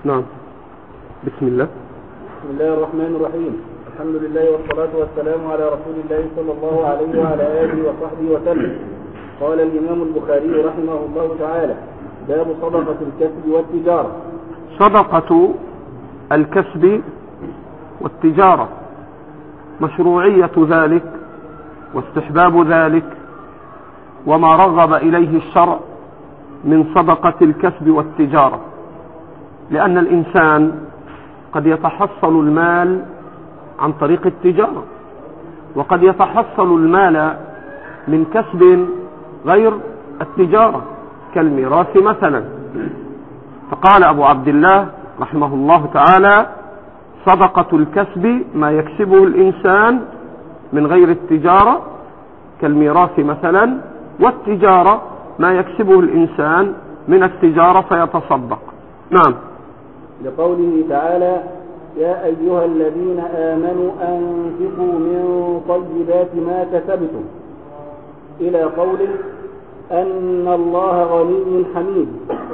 نعم. بسم الله. بسم الله الرحمن الرحيم. الحمد لله والصلاة والسلام على رسول الله صلى الله عليه وعلى آله وصحبه وسلم. قال الإمام البخاري رحمه الله تعالى: باب صدقة الكسب والتجارة. صدقة الكسب والتجارة، مشروعية ذلك واستحباب ذلك وما رغب إليه الشرع من صدقة الكسب والتجارة، لأن الإنسان قد يتحصل المال عن طريق التجارة، وقد يتحصل المال من كسب غير التجارة كالميراث مثلا. فقال أبو عبد الله رحمه الله تعالى: صدقة الكسب ما يكسبه الإنسان من غير التجارة كالميراث مثلا، والتجارة ما يكسبه الإنسان من التجارة فيتصدق. نعم. لقوله تعالى: يا أيها الذين آمنوا أنفقوا من طيبات ما كسبتم، إلى قوله: أن الله غني حميد.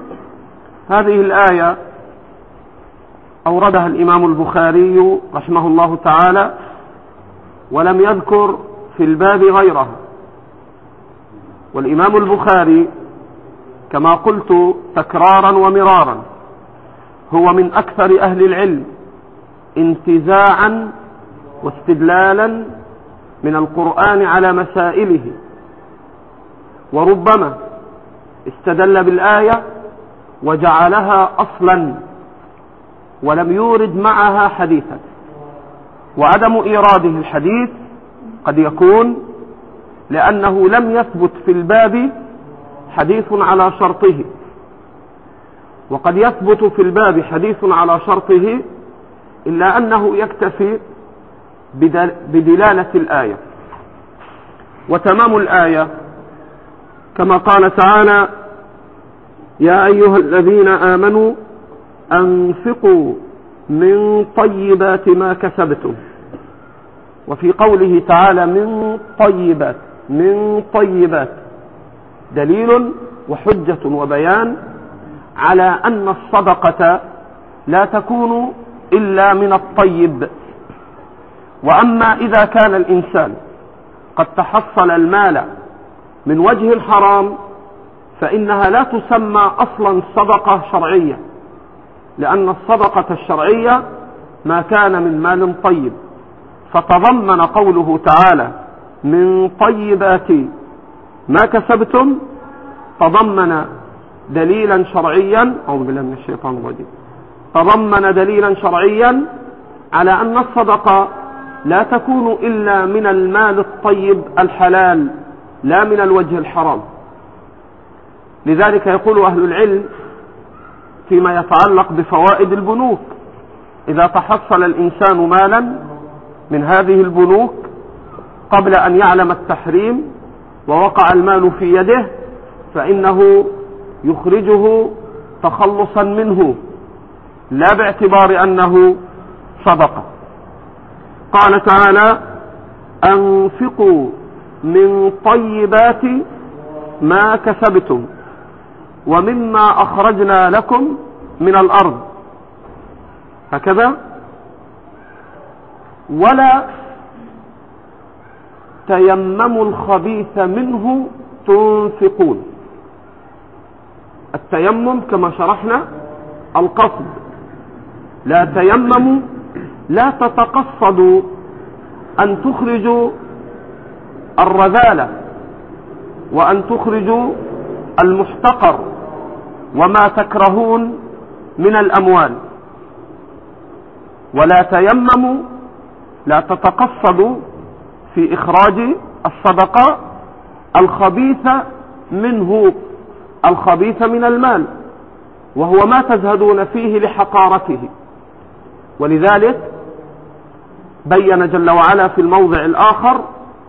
هذه الآية أوردها الإمام البخاري رحمه الله تعالى، ولم يذكر في الباب غيرها. والإمام البخاري كما قلت تكرارا ومرارا هو من أكثر أهل العلم انتزاعا واستدلالا من القرآن على مسائله، وربما استدل بالآية وجعلها أصلا ولم يورد معها حديثا، وعدم إيراده الحديث قد يكون لأنه لم يثبت في الباب حديث على شرطه، وقد يثبت في الباب حديث على شرطه إلا أنه يكتفي بدلالة الآية. وتمام الآية كما قال تعالى: يا أيها الذين آمنوا أنفقوا من طيبات ما كسبتم. وفي قوله تعالى من طيبات دليل وحجة وبيان على أن الصدقة لا تكون إلا من الطيب. وأما إذا كان الإنسان قد تحصل المال من وجه الحرام فإنها لا تسمى أصلا صدقة شرعية، لأن الصدقة الشرعية ما كان من مال طيب. فتضمن قوله تعالى من طيبات ما كسبتم تضمن دليلا شرعيا، أعوذ بالله من الشيطان الرجيم، تضمن دليلا شرعيا على أن الصدقة لا تكون إلا من المال الطيب الحلال لا من الوجه الحرام. لذلك يقول أهل العلم فيما يتعلق بفوائد البنوك: إذا تحصل الإنسان مالا من هذه البنوك قبل أن يعلم التحريم ووقع المال في يده فإنه يخرجه تخلصا منه لا باعتبار أنه صدقة. قال تعالى: أنفقوا من طيبات ما كسبتم ومما أخرجنا لكم من الأرض، هكذا، ولا تيمموا الخبيث منه تنفقون. التيمم كما شرحنا القصد، لا تيمموا، لا تتقصدوا أن تخرجوا الرذالة وأن تخرجوا المحتقر وما تكرهون من الأموال، ولا تيمموا، لا تتقصدوا في إخراج الصدقة الخبيث منه، الخبيث من المال، وهو ما تزهدون فيه لحقارته. ولذلك بين جل وعلا في الموضع الآخر: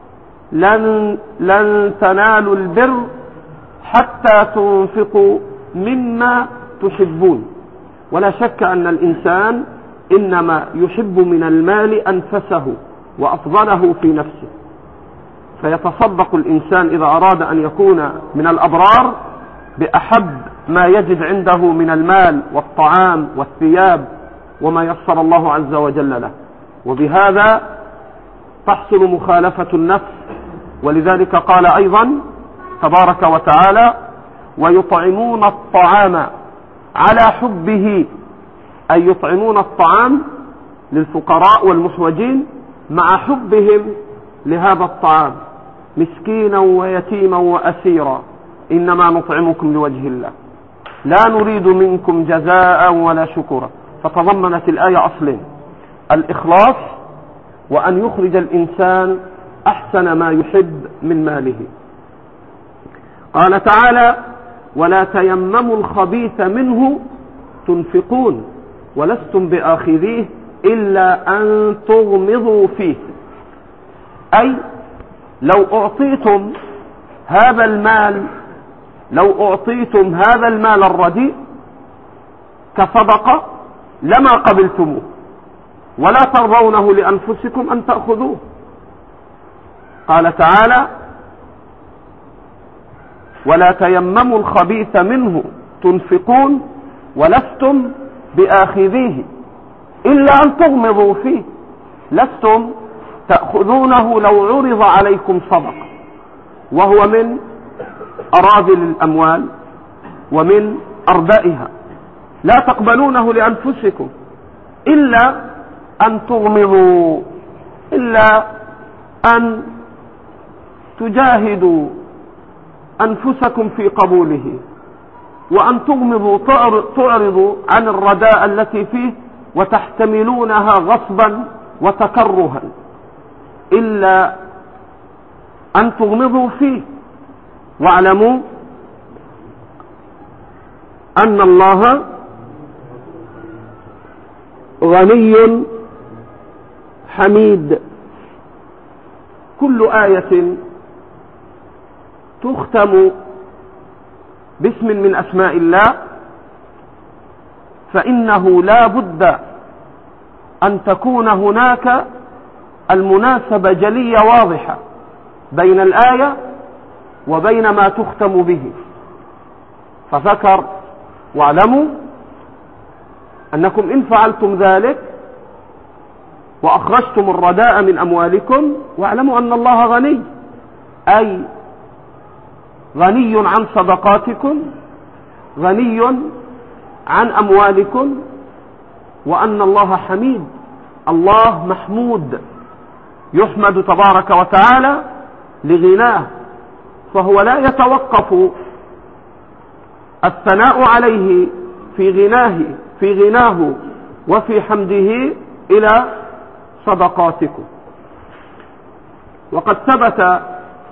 لن تنالوا البر حتى تنفقوا مما تحبون. ولا شك أن الإنسان إنما يحب من المال أنفسه وأفضله في نفسه، فيتصدق الإنسان إذا أراد أن يكون من الأبرار بأحب ما يجد عنده من المال والطعام والثياب وما يسر الله عز وجل له، وبهذا تحصل مخالفة النفس. ولذلك قال أيضا تبارك وتعالى: ويطعمون الطعام على حبه، أي يطعمون الطعام للفقراء والمحوجين مع حبهم لهذا الطعام، مسكينا ويتيما وأسيرا، إنما نطعمكم لوجه الله لا نريد منكم جزاء ولا شكورا. فتضمنت الآية أصلين: الإخلاص، وأن يخرج الإنسان أحسن ما يحب من ماله. قال تعالى: ولا تيمموا الخبيث منه تنفقون ولستم بآخذيه إلا أن تغمضوا فيه، أي لو أعطيتم هذا المال الرديء كصدقة لما قبلتموه، ولا ترضونه لأنفسكم أن تأخذوه. قال تعالى: ولا تيمموا الخبيث منه تنفقون ولستم بآخذيه إلا أن تغمضوا فيه، لستم تأخذونه لو عرض عليكم صدقة، وهو من أراذل الأموال ومن أردائها، لا تقبلونه لأنفسكم إلا أن تغمضوا، إلا أن تجاهدوا أنفسكم في قبوله، وأن تغمضوا تعرضوا عن الرداء التي فيه وتحتملونها غصبا وتكرها، إلا أن تغمضوا فيه. واعلموا أن الله غني حميد. كل آية تختم باسم من أسماء الله فإنه لا بد أن تكون هناك المناسبة جلية واضحة بين الآية وبين ما تختم به. فذكر: واعلموا أنكم إن فعلتم ذلك وأخرجتم الرداء من أموالكم واعلموا أن الله غني، أي غني عن صدقاتكم، غني عن أموالكم، وأن الله حميد، الله محمود يحمد تبارك وتعالى لغناه، فهو لا يتوقف الثناء عليه في غناه وفي حمده إلى صدقاتكم. وقد ثبت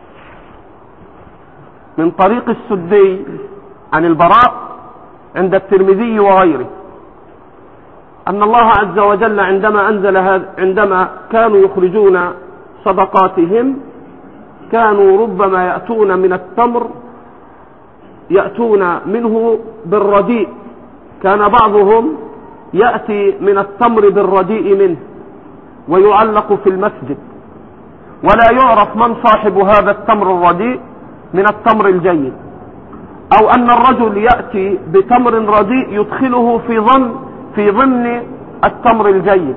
من طريق السدي عن البراء عند الترمذي وغيره أن الله عز وجل عندما كانوا يخرجون صدقاتهم كانوا ربما يأتون من التمر يأتون منه بالرديء، كان بعضهم يأتي من التمر بالرديء منه ويعلق في المسجد، ولا يعرف من صاحب هذا التمر الرديء من التمر الجيد، أو أن الرجل يأتي بتمر رديء يدخله في ضمن التمر الجيد،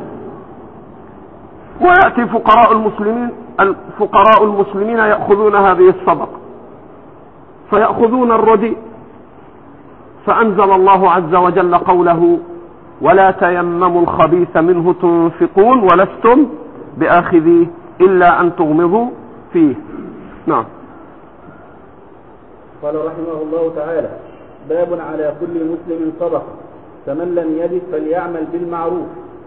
ويأتي فقراء المسلمين يأخذون هذه الصدقة فيأخذون الرديء، فأنزل الله عز وجل قوله: ولا تيمموا الخبيث منه تنفقون ولستم بآخذيه إلا أن تغمضوا فيه. نعم. قال رحمه الله تعالى: باب على كل مسلم صدقة، فمن لم يجد فليعمل بالمعروف.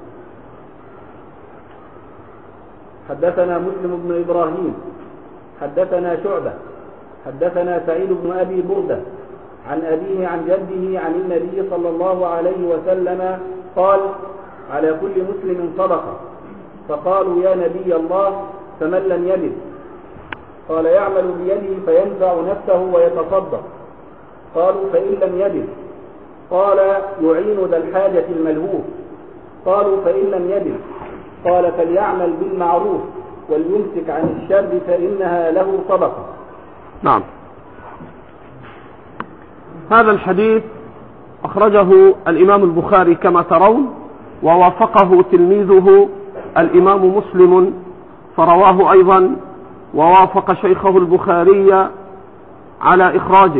حدثنا مسلم بن إبراهيم حدثنا شعبة حدثنا سعيد بن أبي بردة عن أبيه عن جده عن النبي صلى الله عليه وسلم قال: على كل مسلم صدقة. فقالوا: يا نبي الله، فمن لم يجد؟ قال: يعمل بيده فينفع نفسه ويتصدق. قالوا: فإن لم يجد؟ قال: يعين ذا الحاجة الملهوف. قالوا: فإن لم يجد؟ قال: فليعمل بالمعروف وليمسك عن الشر فإنها له صدقة. نعم. هذا الحديث أخرجه الإمام البخاري كما ترون، ووافقه تلميذه الإمام مسلم فرواه أيضا، ووافق شيخه البخاري على إخراجه.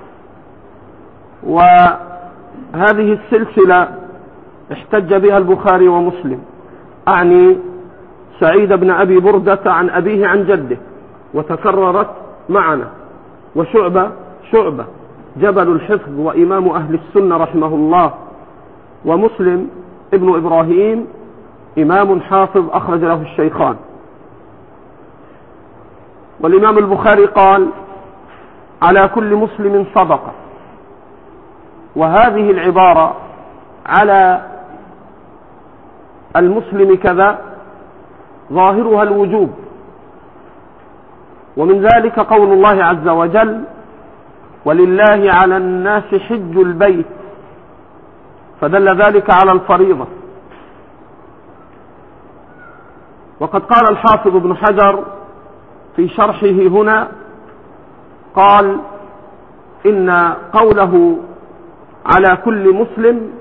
وهذه السلسلة احتج بها البخاري ومسلم، أعني سعيد بن أبي بردة عن أبيه عن جده، وتكررت معنا. وشعبة جبل الحفظ وإمام أهل السنة رحمه الله، ومسلم ابن إبراهيم إمام حافظ أخرج له الشيخان. والإمام البخاري قال: على كل مسلم صدقة. وهذه العبارة على المسلم كذا ظاهرها الوجوب، ومن ذلك قول الله عز وجل: ولله على الناس حج البيت، فدل ذلك على الفريضة. وقد قال الحافظ ابن حجر في شرحه هنا، قال: إن قوله على كل مسلم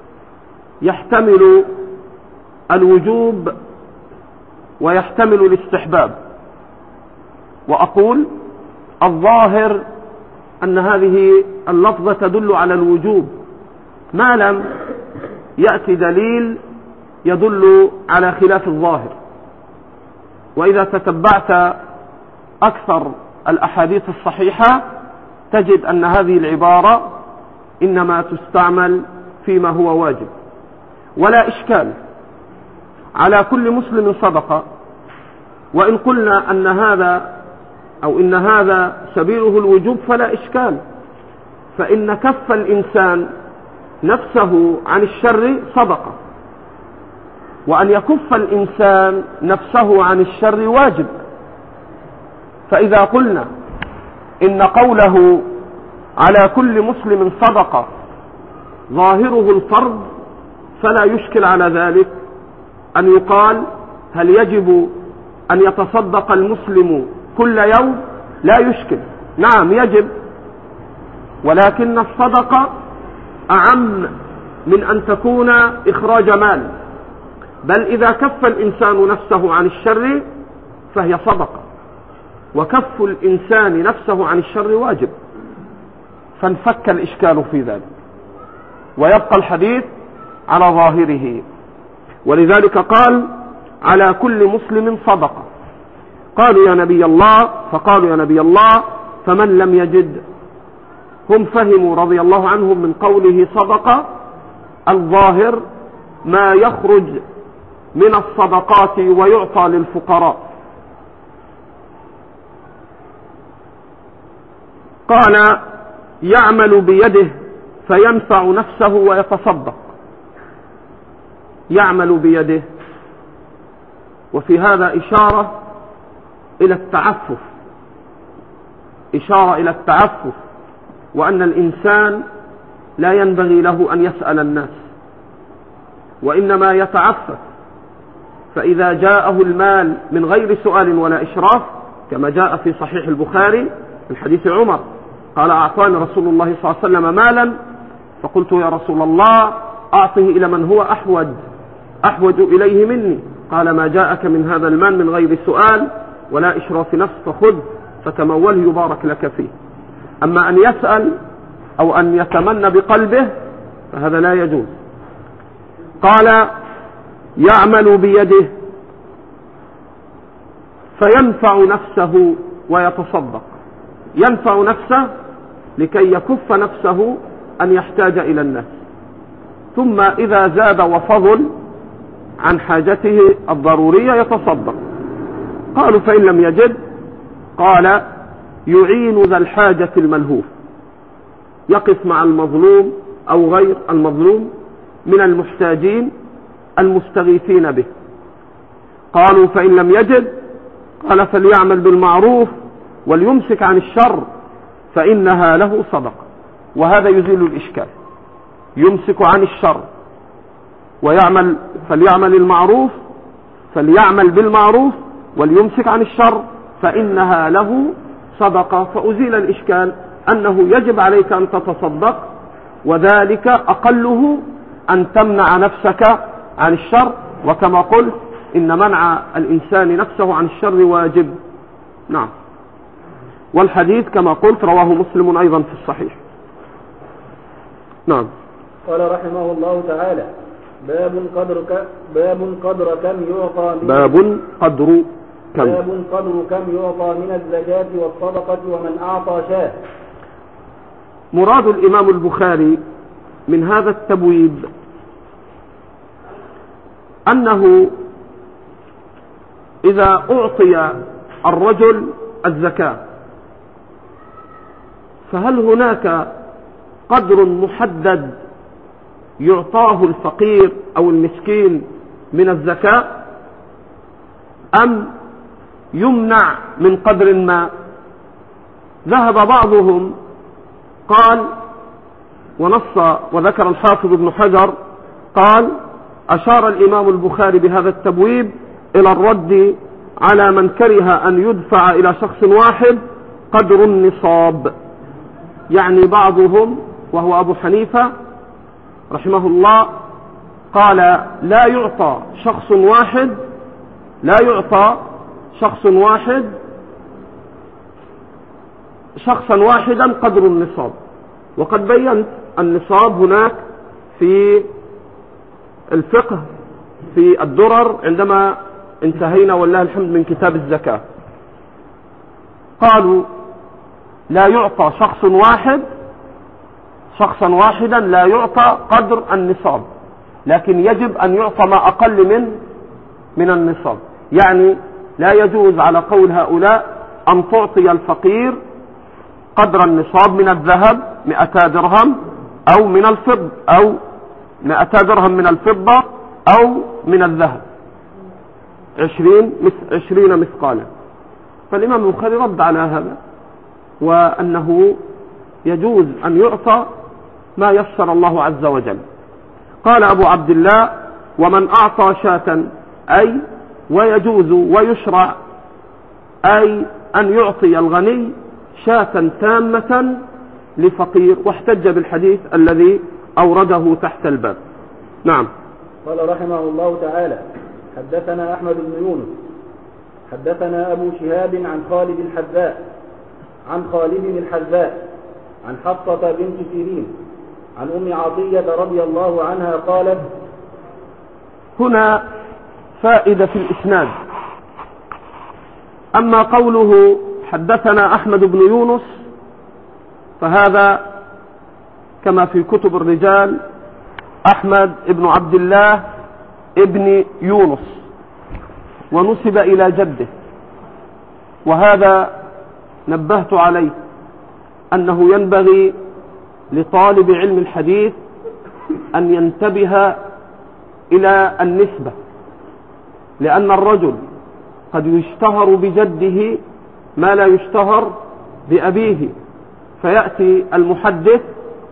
يحتمل الوجوب ويحتمل الاستحباب. وأقول الظاهر أن هذه اللفظة تدل على الوجوب ما لم يأتي دليل يدل على خلاف الظاهر. وإذا تتبعت أكثر الأحاديث الصحيحة تجد أن هذه العبارة إنما تستعمل فيما هو واجب. ولا إشكال، على كل مسلم صدقة. وإن قلنا أن هذا أو إن هذا سبيله الوجوب فلا إشكال، فإن كف الإنسان نفسه عن الشر صدقة، وأن يكف الإنسان نفسه عن الشر واجب. فإذا قلنا إن قوله على كل مسلم صدقة ظاهره الفرض، فلا يشكل على ذلك أن يقال: هل يجب أن يتصدق المسلم كل يوم؟ لا يشكل، نعم يجب، ولكن الصدقة أعم من أن تكون إخراج مال. بل إذا كف الإنسان نفسه عن الشر فهي صدقة، وكف الإنسان نفسه عن الشر واجب. فانفك الإشكال في ذلك، ويبقى الحديث على ظاهره. ولذلك قال: على كل مسلم صدقة. قالوا يا نبي الله فمن لم يجد؟ هم فهموا رضي الله عنهم من قوله صدقة الظاهر ما يخرج من الصدقات ويعطى للفقراء. قال: يعمل بيده فينفع نفسه ويتصدق. يعمل بيده، وفي هذا إشارة إلى التعفف، وأن الإنسان لا ينبغي له أن يسأل الناس، وإنما يتعفف. فإذا جاءه المال من غير سؤال ولا إشراف، كما جاء في صحيح البخاري من حديث عمر قال: أعطاني رسول الله صلى الله عليه وسلم مالا، فقلت يا رسول الله أعطه إلى من هو أحوج إليه مني. قال: ما جاءك من هذا المال من غير سؤال ولا إشراف نفس فخذ فتموله يبارك لك فيه. أما أن يسأل أو أن يتمنى بقلبه فهذا لا يجوز. قال: يعمل بيده فينفع نفسه ويتصدق. ينفع نفسه لكي يكف نفسه أن يحتاج إلى الناس، ثم إذا زاد وفضل عن حاجته الضرورية يتصدق. قالوا: فإن لم يجد؟ قال: يعين ذا الحاجة الملهوف، يقف مع المظلوم أو غير المظلوم من المحتاجين المستغيثين به. قالوا: فإن لم يجد؟ قال: فليعمل بالمعروف وليمسك عن الشر فإنها له صدقة. وهذا يزيل الإشكال، يمسك عن الشر فليعمل بالمعروف وليمسك عن الشر فإنها له صدقة. فأزيل الإشكال أنه يجب عليك أن تتصدق، وذلك أقله أن تمنع نفسك عن الشر، وكما قلت إن منع الإنسان نفسه عن الشر واجب. نعم. والحديث كما قلت رواه مسلم أيضا في الصحيح. نعم. قال رحمه الله تعالى: باب قدر كم يعطى من الزكاة والصدقة ومن أعطى شاه. مراد الإمام البخاري من هذا التبويب أنه إذا أعطي الرجل الزكاة فهل هناك قدر محدد يعطاه الفقير أو المسكين من الزكاة، أم يمنع من قدر ما؟ ذهب بعضهم قال، ونص وذكر الحافظ ابن حجر قال: أشار الإمام البخاري بهذا التبويب إلى الرد على من كره أن يدفع إلى شخص واحد قدر النصاب. يعني بعضهم وهو أبو حنيفة رحمه الله قال: لا يعطى شخصا واحدا قدر النصاب. وقد بينت النصاب هناك في الفقه في الدرر عندما انتهينا والله الحمد من كتاب الزكاة. قالوا: لا يعطى شخصا واحدا لا يعطى قدر النصاب، لكن يجب أن يعطى ما أقل من النصاب. يعني لا يجوز على قول هؤلاء أن تعطي الفقير قدر النصاب من الذهب 200 درهم أو من الفضة، أو 200 درهم من الفضة أو من الذهب 20 مثقالا. فالإمام البخاري رد على هذا، وأنه يجوز أن يعطى ما يسر الله عز وجل. قال أبو عبد الله: ومن أعطى شاة، أي ويجوز ويشرع أي أن يعطي الغني شاة تامة لفقير، واحتج بالحديث الذي أورده تحت الباب. نعم. قال رحمه الله تعالى: حدثنا أحمد بن يونس حدثنا أبو شهاب عن خالد الحذاء عن حفصة بنت سيرين عن أم عطية رضي الله عنها قالت. هنا فائدة في الإسناد. أما قوله حدثنا أحمد بن يونس فهذا كما في كتب الرجال أحمد بن عبد الله ابن يونس، ونسب إلى جده، وهذا نبهت عليه أنه ينبغي لطالب علم الحديث أن ينتبه إلى النسبة، لأن الرجل قد يشتهر بجده ما لا يشتهر بأبيه، فيأتي المحدث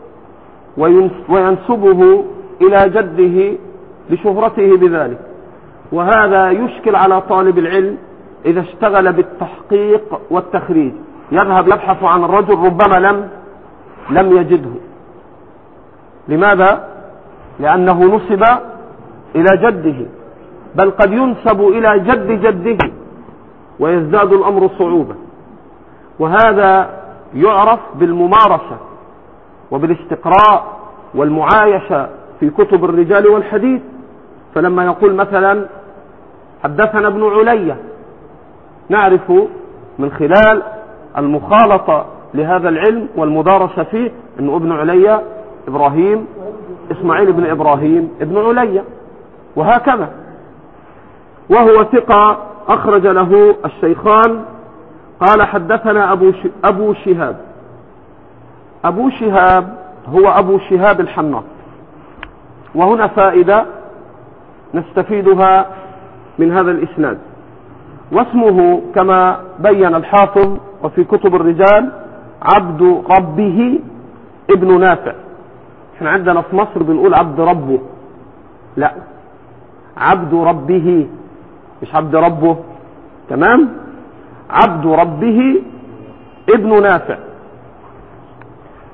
وينسبه إلى جده لشهرته بذلك، وهذا يشكل على طالب العلم إذا اشتغل بالتحقيق والتخريج، يذهب يبحث عن الرجل ربما لم يجده. لماذا؟ لأنه نسب إلى جده، بل قد ينسب إلى جد جده ويزداد الأمر صعوبة. وهذا يعرف بالممارسة وبالاستقراء والمعايشة في كتب الرجال والحديث. فلما يقول مثلا حدثنا ابن علية، نعرف من خلال المخالطة لهذا العلم والمدارسة فيه أنه ابن علية إبراهيم إسماعيل بن إبراهيم ابن علية، وهكذا. وهو ثقة أخرج له الشيخان. قال حدثنا أبو شهاب. أبو شهاب هو أبو شهاب الحناط. وهنا فائدة نستفيدها من هذا الإسناد، واسمه كما بين الحافظ وفي كتب الرجال عبد ربه ابن نافع. احنا عندنا في مصر بنقول عبد ربه، لا، عبد ربه مش عبد ربه، تمام؟ عبد ربه ابن نافع.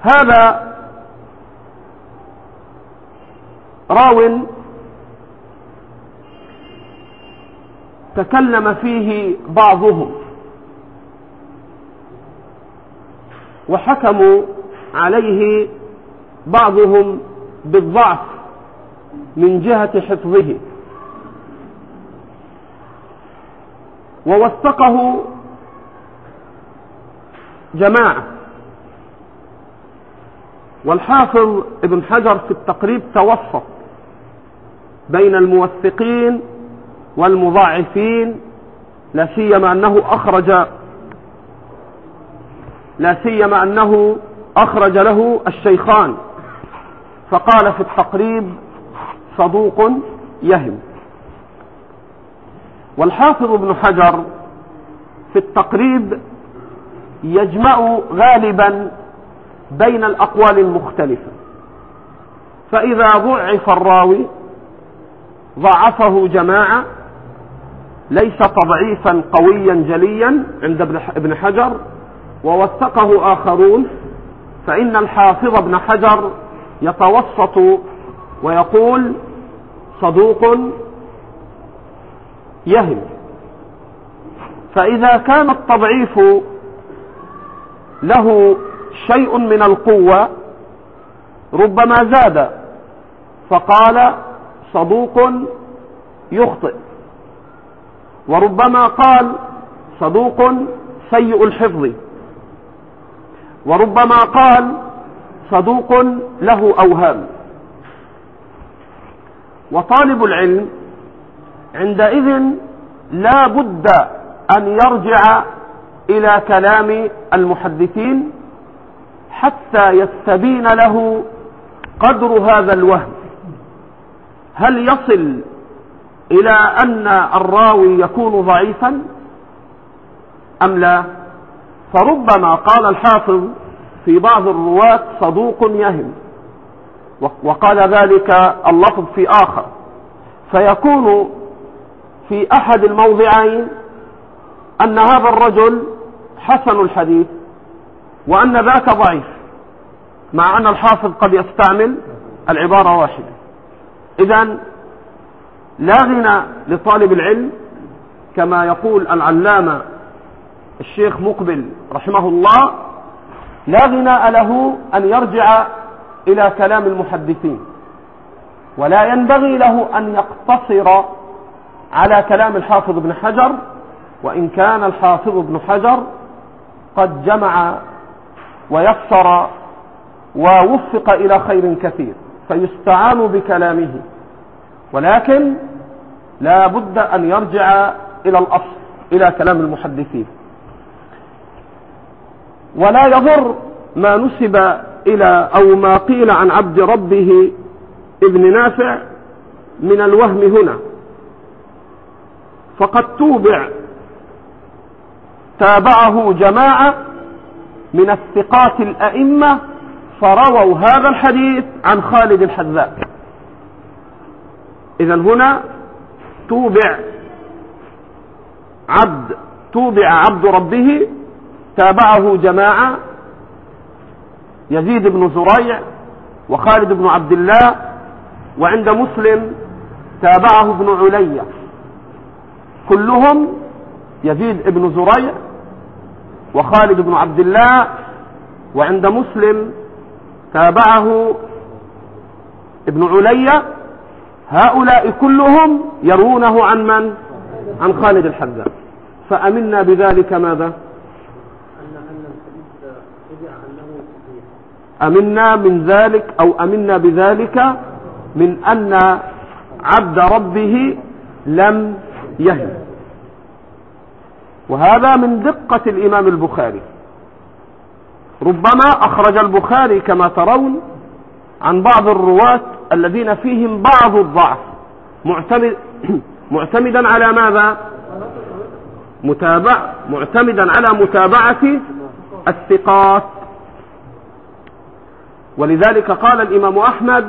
هذا راو تكلم فيه بعضهم وحكموا عليه بعضهم بالضعف من جهة حفظه، ووثقه جماعة. والحافظ ابن حجر في التقريب توسط بين الموثقين والمضاعفين، لا سيما أنه أخرج له الشيخان، فقال في التقريب صدوق يهم. والحافظ ابن حجر في التقريب يجمع غالبا بين الأقوال المختلفة، فإذا ضعف الراوي ضعفه جماعة ليس تضعيفا قويا جليا عند ابن حجر، ووثقه آخرون، فإن الحافظ ابن حجر يتوسط ويقول صدوق يهم. فإذا كان التضعيف له شيء من القوة ربما زاد فقال صدوق يخطئ، وربما قال صدوق سيء الحفظ، وربما قال صدوق له أوهام. وطالب العلم عندئذ لا بد أن يرجع إلى كلام المحدثين حتى يستبين له قدر هذا الوهم، هل يصل إلى أن الراوي يكون ضعيفا أم لا؟ فربما قال الحافظ في بعض الرواة صدوق يهم، وقال ذلك اللفظ في آخر، فيكون في أحد الموضعين أن هذا الرجل حسن الحديث وأن ذاك ضعيف، مع أن الحافظ قد يستعمل العبارة واحدة. إذن لا غنى لطالب العلم كما يقول العلامة الشيخ مقبل رحمه الله، لا غنى له أن يرجع إلى كلام المحدثين، ولا ينبغي له أن يقتصر على كلام الحافظ ابن حجر، وإن كان الحافظ ابن حجر قد جمع ويسر ووفق إلى خير كثير فيستعان بكلامه، ولكن لا بد أن يرجع إلى الأصل، إلى كلام المحدثين. ولا يضر ما نسب إلى أو ما قيل عن عبد ربه ابن نافع من الوهم هنا، فقد تابعه جماعة من الثقات الأئمة فرووا هذا الحديث عن خالد الحذاء. إذن هنا توبع عبد ربه، تابعه جماعة، يزيد بن زريع وخالد بن عبد الله، وعند مسلم تابعه ابن علية، كلهم يزيد بن زريع وخالد بن عبد الله، وعند مسلم تابعه ابن علية. هؤلاء كلهم يروونه عن من؟ عن خالد الحذاء. فأمنا بذلك ماذا؟ أمنا من ذلك أو أمنا بذلك من أن عبد ربه لم يهم. وهذا من دقة الإمام البخاري، ربما أخرج البخاري كما ترون عن بعض الرواة الذين فيهم بعض الضعف معتمدا على ماذا؟ معتمدا على متابعة الثقات. ولذلك قال الإمام أحمد: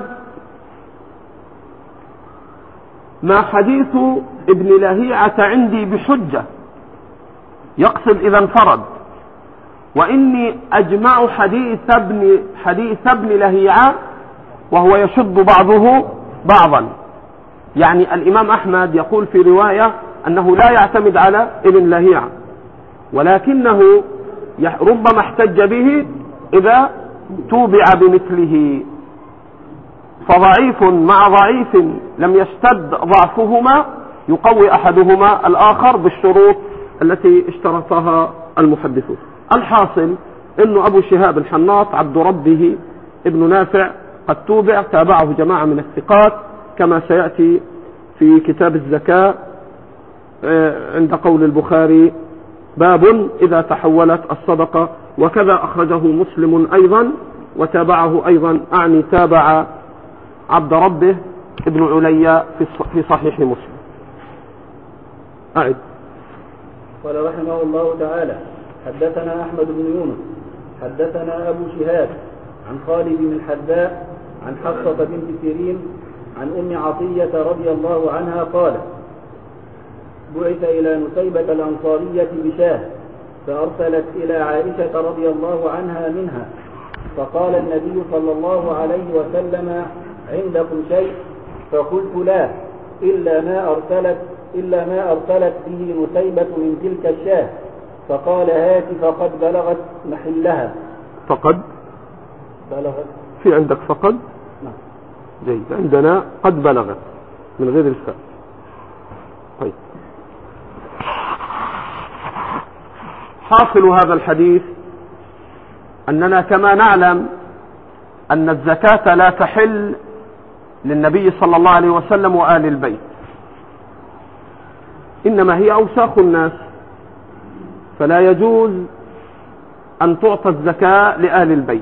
ما حديث ابن لهيعة عندي بحجة، يقصد إذا انفرد، وإني أجمع حديث ابن لهيعة وهو يشد بعضه بعضا. يعني الإمام أحمد يقول في رواية أنه لا يعتمد على ابن لهيعة، ولكنه ربما احتج به إذا توبع بمثله. فضعيف مع ضعيف لم يشتد ضعفهما يقوي أحدهما الآخر بالشروط التي اشترطها المحدثون. الحاصل أنه أبو شهاب الحناط عبد ربه ابن نافع قد توبع، تابعه جماعة من الثقات كما سيأتي في كتاب الزكاة عند قول البخاري باب إذا تحولت الصدقة، وكذا أخرجه مسلم أيضا وتابعه أيضا، أعني تابع عبد ربه ابن عليا في صحيح مسلم. أعد. قال رحمه الله تعالى: حدثنا أحمد بن يونس حدثنا أبو شهاب عن خالد بن الحذاء عن حفصة بنت سيرين عن أم عطية رضي الله عنها قالت: بعث إلى نسيبة الأنصارية بشاه فأرسلت إلى عائشة رضي الله عنها منها، فقال النبي صلى الله عليه وسلم: عندكم شيء؟ فقلت: لا، إلا ما أرسلت به نسيبة من تلك الشاه. فقال: هات فقد بلغت محلها. فقد بلغت في عندك فقد؟ نعم. جيد، عندنا قد بلغت من غير الفاء. طيب، حاصل هذا الحديث أننا كما نعلم أن الزكاة لا تحل للنبي صلى الله عليه وسلم وآل البيت، إنما هي أوساخ الناس، فلا يجوز أن تعطى الزكاة لآل البيت.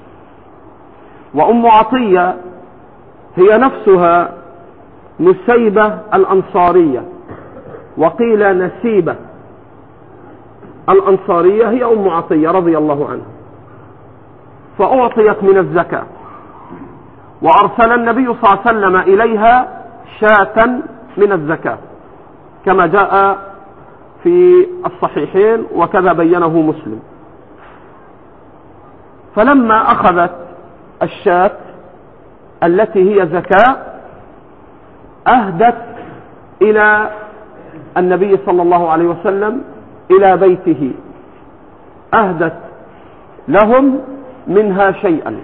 وأم عطية هي نفسها نسيبة الأنصارية، وقيل نسيبة الأنصارية هي أم عطية رضي الله عنها، فأعطيت من الزكاة، وأرسل النبي صلى الله عليه وسلم إليها شاة من الزكاة كما جاء في الصحيحين وكذا بينه مسلم. فلما أخذت الشاة التي هي زكاة أهدت إلى النبي صلى الله عليه وسلم إلى بيته، أهدت لهم منها شيئا.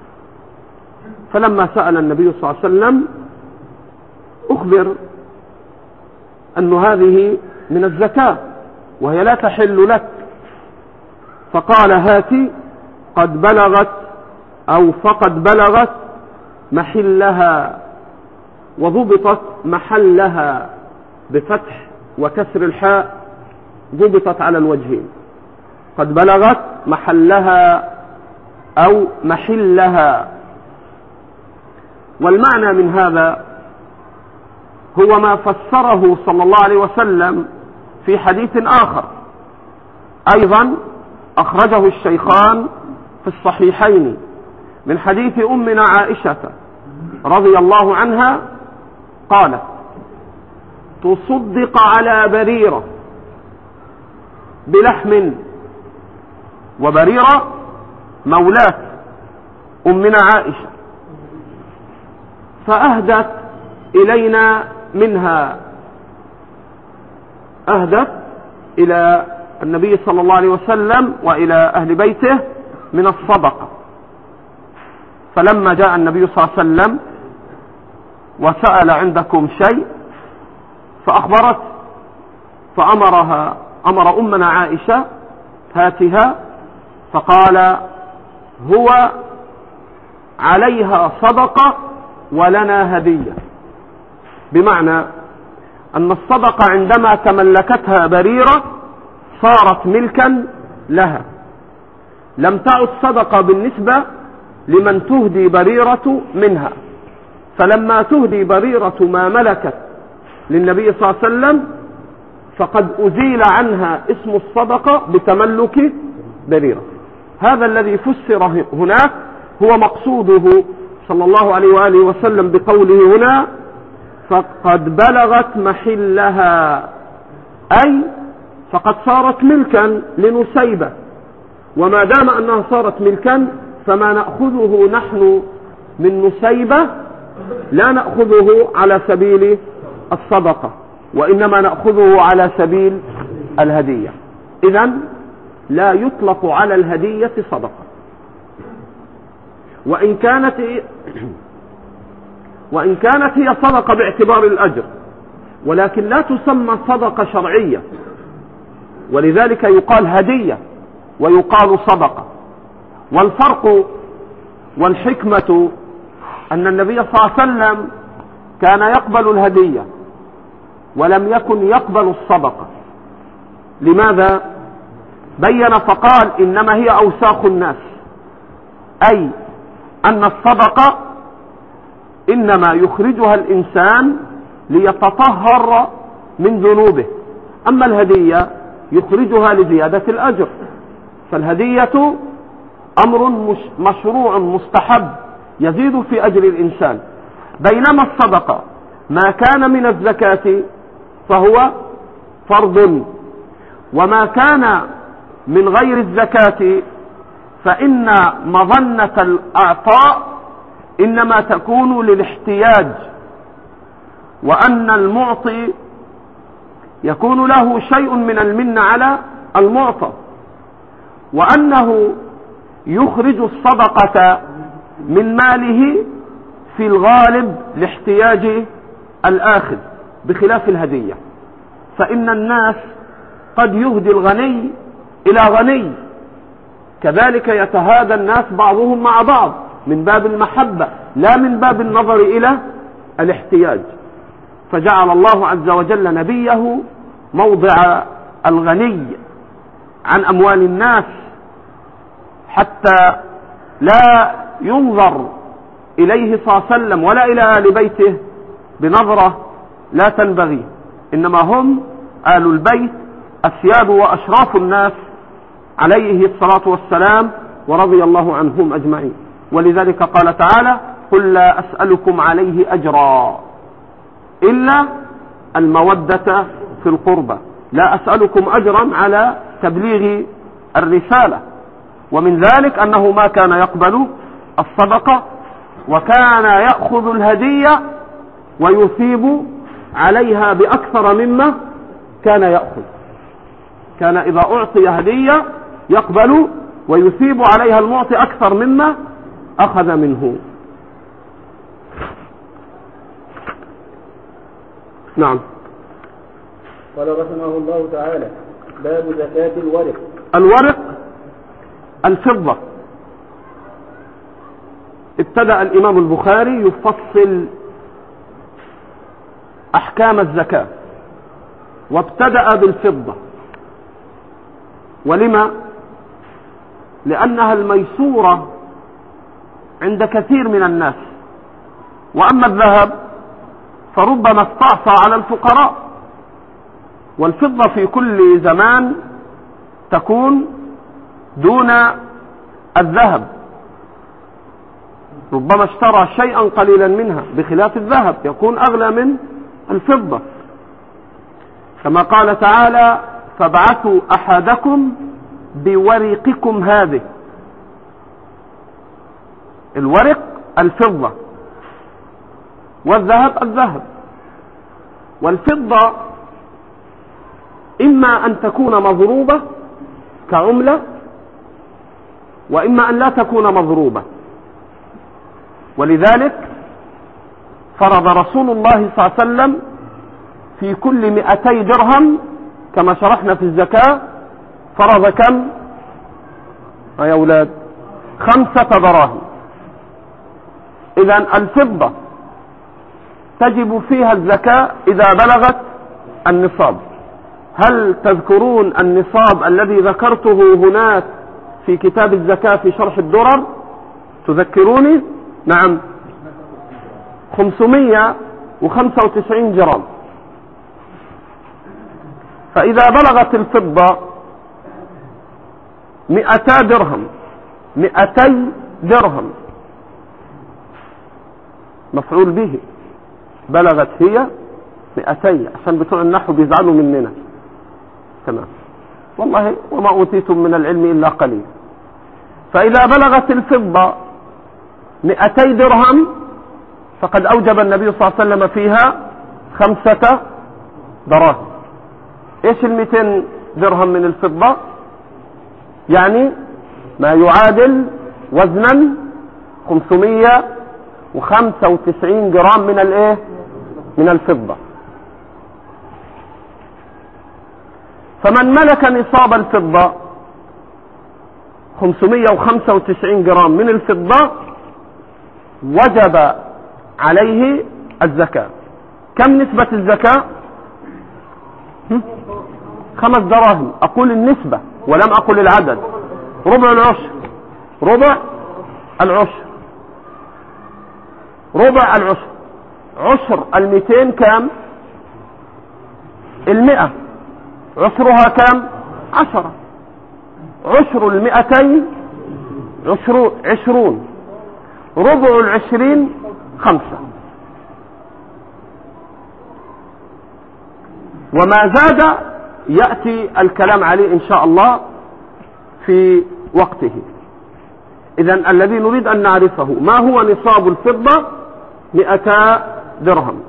فلما سأل النبي صلى الله عليه وسلم أخبر أن هذه من الزكاة وهي لا تحل لك، فقال: هاتي قد بلغت أو فقد بلغت محلها، وضبطت محلها بفتح وكسر الحاء، ضبطت على الوجهين، قد بلغت محلها أو محلها. والمعنى من هذا هو ما فسره صلى الله عليه وسلم في حديث آخر أيضا أخرجه الشيخان في الصحيحين من حديث أمنا عائشة رضي الله عنها قالت: تصدق على بريرة بلحم، وبريرة مولاة أمنا عائشة، فأهدت إلينا منها، أهدت إلى النبي صلى الله عليه وسلم وإلى أهل بيته من الصدقة. فلما جاء النبي صلى الله عليه وسلم وسأل: عندكم شيء؟ فأخبرت، أمر أمنا عائشة: هاتها. فقال: هو عليها صدقة ولنا هدية، بمعنى أن الصدقة عندما تملكتها بريرة صارت ملكا لها، لم تعد صدقة بالنسبة لمن تهدي بريرة منها. فلما تهدي بريرة ما ملكت للنبي صلى الله عليه وسلم فقد أزيل عنها اسم الصدقة بتملك بريرة. هذا الذي فسر هناك هو مقصوده صلى الله عليه وآله وسلم بقوله هنا: فقد بلغت محلها، أي فقد صارت ملكا لنسيبة، وما دام أنها صارت ملكا فما نأخذه نحن من نسيبة لا نأخذه على سبيل الصدقة، وإنما نأخذه على سبيل الهدية. إذن لا يطلق على الهدية صدقة، وإن كانت هي صدقة باعتبار الأجر، ولكن لا تسمى صدقة شرعية، ولذلك يقال هدية ويقال صدقة. والفرق والحكمة أن النبي صلى الله عليه وسلم كان يقبل الهدية ولم يكن يقبل الصدقة. لماذا؟ بين فقال إنما هي أوساخ الناس، أي أن الصدقة إنما يخرجها الإنسان ليتطهر من ذنوبه، أما الهدية يخرجها لزيادة الأجر. فالهدية أمر مشروع مستحب يزيد في أجر الإنسان، بينما الصدقة ما كان من الزكاة فهو فرض، وما كان من غير الزكاة فإن مظنة الأعطاء إنما تكون للاحتياج، وأن المعطي يكون له شيء من المن على المعطى، وأنه يخرج الصدقة من ماله في الغالب لاحتياج الآخذ، بخلاف الهدية. فإن الناس قد يهدي الغني إلى غني، كذلك يتهادى الناس بعضهم مع بعض من باب المحبة لا من باب النظر إلى الاحتياج. فجعل الله عز وجل نبيه موضع الغني عن أموال الناس، حتى لا ينظر إليه صلى الله عليه وسلم ولا إلى آل بيته بنظرة لا تنبغي، إنما هم آل البيت أسياد وأشراف الناس عليه الصلاة والسلام، ورضي الله عنهم أجمعين. ولذلك قال تعالى: قل لا أسألكم عليه أجرا إلا المودة في القربى. لا أسألكم أجرا على تبليغ الرسالة. ومن ذلك أنه ما كان يقبل الصدقة، وكان يأخذ الهدية ويثيب عليها بأكثر مما كان يأخذ. كان إذا أعطي هدية يقبل ويثيب عليها المعطي أكثر مما أخذ منه. نعم. قال رحمه الله تعالى: باب زكاة الورق. الورق الفضة. ابتدأ الإمام البخاري يفصل أحكام الزكاة، وابتدأ بالفضة. ولما؟ لأنها الميسورة عند كثير من الناس، وأما الذهب فربما استعصى على الفقراء. والفضة في كل زمان تكون دون الذهب، ربما اشترى شيئا قليلا منها، بخلاف الذهب يكون أغلى من الفضة، كما قال تعالى: فابعثوا أحدكم بورقكم هذه. الورق الفضة، والذهب الذهب. والفضة إما أن تكون مضروبة كعملة، وإما أن لا تكون مضروبة. ولذلك فرض رسول الله صلى الله عليه وسلم في كل 200 درهم، كما شرحنا في الزكاة، فرض كم يا أولاد؟ 5 دراهم. إذن الفضة تجب فيها الزكاة إذا بلغت النصاب. هل تذكرون النصاب الذي ذكرته هناك في كتاب الزكاة في شرح الدرر؟ تذكروني؟ نعم، 595 جرام. فإذا بلغت الفضة 200 درهم، 200 درهم مفعول به، بلغت هي 200، عشان بتوع النحو بيزعلوا مننا. تمام. والله وما أوتيتم من العلم إلا قليل. فإذا بلغت الفضة 200 درهم فقد أوجب النبي صلى الله عليه وسلم فيها 5 دراهم. إيش 200 درهم من الفضة؟ يعني ما يعادل وزنا 595 جرام من الايه؟ من الفضة. فمن ملك نصاب الفضة 595 جرام من الفضة وجب عليه الزكاة. كم نسبة الزكاة؟ 5 دراهم. أقول النسبة ولم أقل العدد. ربع العشر. ربع العشر. ربع العشر. عشر 200 كام؟ 100. عشرها كام؟ 10. عشر 200 20. ربع 20 5. وما زاد يأتي الكلام عليه إن شاء الله في وقته. إذن الذي نريد أن نعرفه ما هو نصاب الفضة؟ 200 درهم.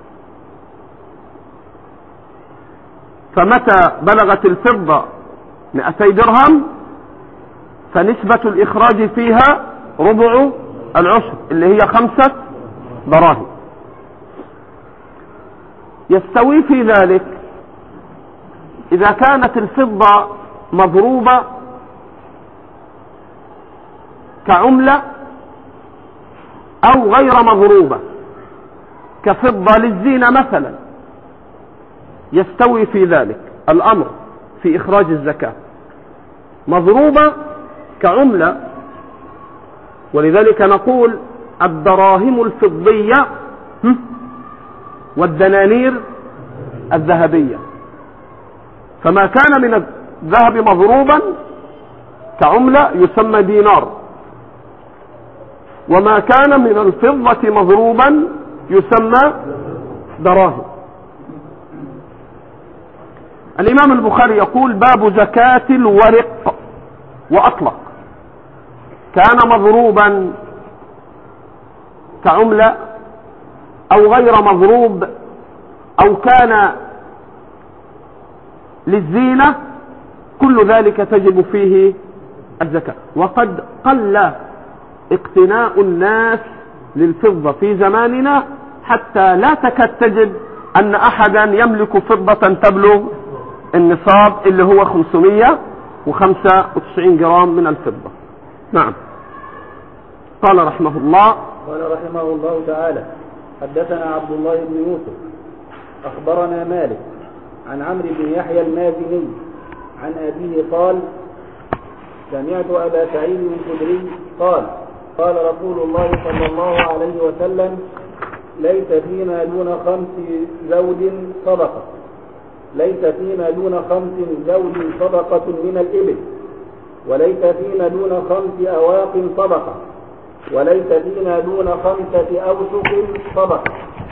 فمتى بلغت الفضة 200 درهم فنسبة الإخراج فيها ربع العشر اللي هي 5 دراهم. يستوي في ذلك إذا كانت الفضة مضروبة كعملة أو غير مضروبة كفضة للزينة مثلا، يستوي في ذلك الأمر في إخراج الزكاة. مضروبة كعملة، ولذلك نقول الدراهم الفضية والدنانير الذهبية. فما كان من الذهب مضروبا كعملة يسمى دينار، وما كان من الفضة مضروبا يسمى دراهم. الإمام البخاري يقول باب زكاة الورق، وأطلق كان مضروبا كعملة أو غير مضروب أو كان للزينة، كل ذلك تجب فيه الزكاة. وقد قل اقتناء الناس للفضة في زماننا حتى لا تكاد تجد أن أحدا يملك فضة تبلغ النصاب اللي هو 595 جرام من الفضة. نعم. قال رحمه الله تعالى حدثنا عبد الله بن يوسف أخبرنا مالك عن عمرو بن يحيى المازني عن أبيه قال سمعت أبا سعيد الخدري قال قال رسول الله صلى الله عليه وسلم ليس فيما دون 5 زوج صدقة، ليس فيما دون 5 زوج صدقة من الإبل، وليس فيما دون 5 أواق صدقة، وليس فيما دون 5 أوسق صدقة.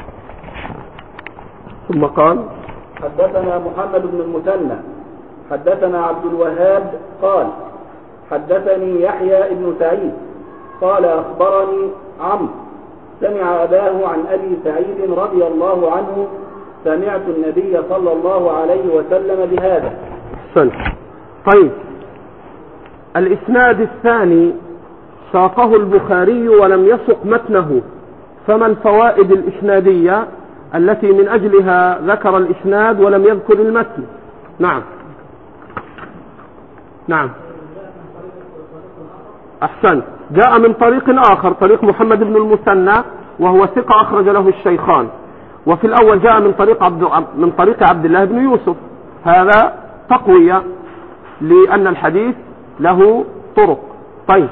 ثم قال حدثنا محمد بن المثنى حدثنا عبد الوهاب قال حدثني يحيى بن سعيد قال أخبرني عمرو سمع أباه عن أبي سعيد رضي الله عنه سمعت النبي صلى الله عليه وسلم بهذا. طيب، الإسناد الثاني ساقه البخاري ولم يسق متنه، فما الفوائد الإسنادية التي من أجلها ذكر الإسناد ولم يذكر المتن؟ نعم أحسن. جاء من طريق آخر، طريق محمد بن المثنى وهو ثقة أخرج له الشيخان، وفي الأول جاء من طريق عبد الله بن يوسف. هذا تقوية لأن الحديث له طرق. طيب،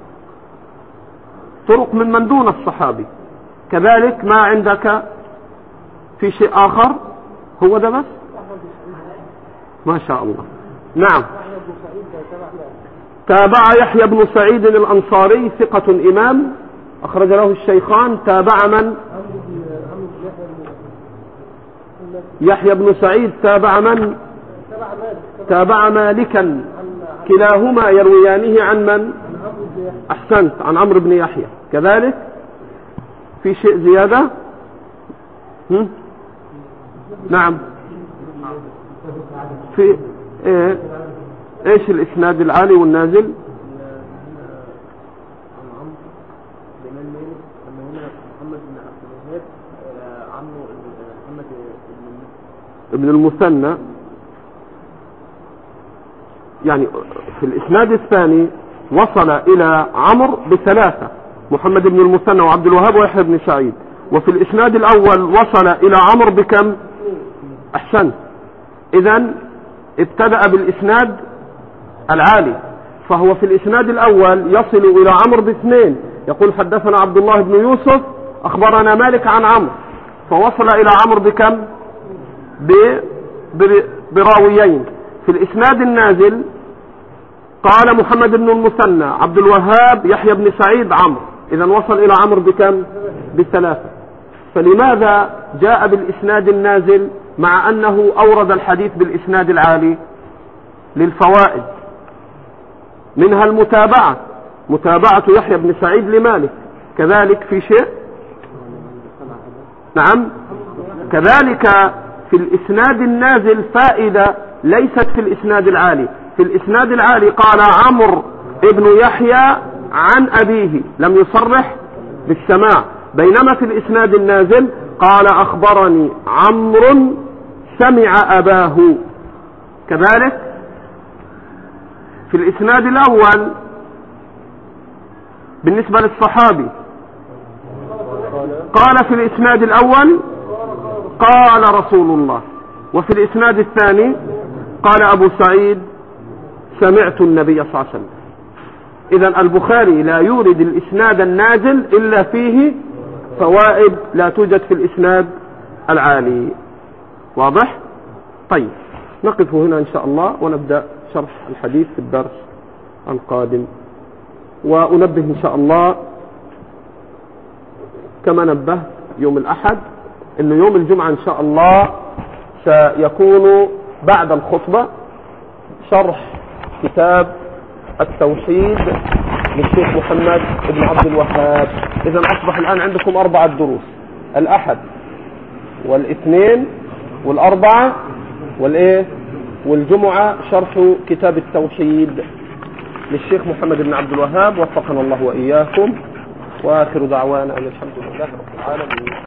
طرق من دون الصحابي كذلك. ما عندك في شيء آخر؟ هو ده بس؟ ما شاء الله. نعم. تابع يحيى بن سعيد الأنصاري ثقة إمام أخرج له الشيخان. تابع من؟ يحيى بن سعيد تابع من؟ تابع مالكا. كلاهما يرويانه عن من؟ أحسنت، عن عمرو بن يحيى. كذلك في شيء زيادة؟ نعم. في ايش الاسناد العالي والنازل؟ ابن المثنى. يعني في الاسناد الثاني وصل الى عمرو بثلاثة، محمد بن المثنى وعبد الوهاب ويحيى بن سعيد. وفي الاسناد الاول وصل الى عمرو بكم؟ احسنت. اذن ابتدأ بالاسناد العالي، فهو في الاسناد الاول يصل الى عمرو باثنين، يقول حدثنا عبد الله بن يوسف اخبرنا مالك عن عمرو، فوصل الى عمرو بكم؟ براويين. في الاسناد النازل قال محمد بن المثنى عبد الوهاب يحيى بن سعيد عمرو، اذا وصل الى عمرو بكم؟ بثلاثة. فلماذا جاء بالاسناد النازل مع انه اورد الحديث بالاسناد العالي؟ للفوائد، منها المتابعة، متابعة يحيى بن سعيد لمالك. كذلك في شيء؟ نعم. كذلك في الاسناد النازل فائدة ليست في الاسناد العالي. في الاسناد العالي قال عمرو ابن يحيى عن ابيه، لم يصرح بالسماع، بينما في الاسناد النازل قال اخبرني عمرو سمع اباه. كذلك في الاسناد الاول بالنسبة للصحابي قال في الاسناد الاول قال رسول الله، وفي الاسناد الثاني قال ابو سعيد سمعت النبي صلى الله عليه وسلم. اذا البخاري لا يورد الاسناد النازل الا فيه فوائد لا توجد في الاسناد العالي. واضح؟ طيب نقف هنا ان شاء الله ونبدأ شرح الحديث في الدرس القادم. وأنبه إن شاء الله كما نبه يوم الأحد إنه يوم الجمعة إن شاء الله سيكون بعد الخطبة شرح كتاب التوحيد للشيخ محمد بن عبد الوهاب. إذا أصبح الآن عندكم 4 دروس: الأحد والاثنين والأربعة والجمعة شرح كتاب التوحيد للشيخ محمد بن عبد الوهاب. وفقنا الله وإياكم، وآخر دعوانا أن الحمد لله رب العالمين.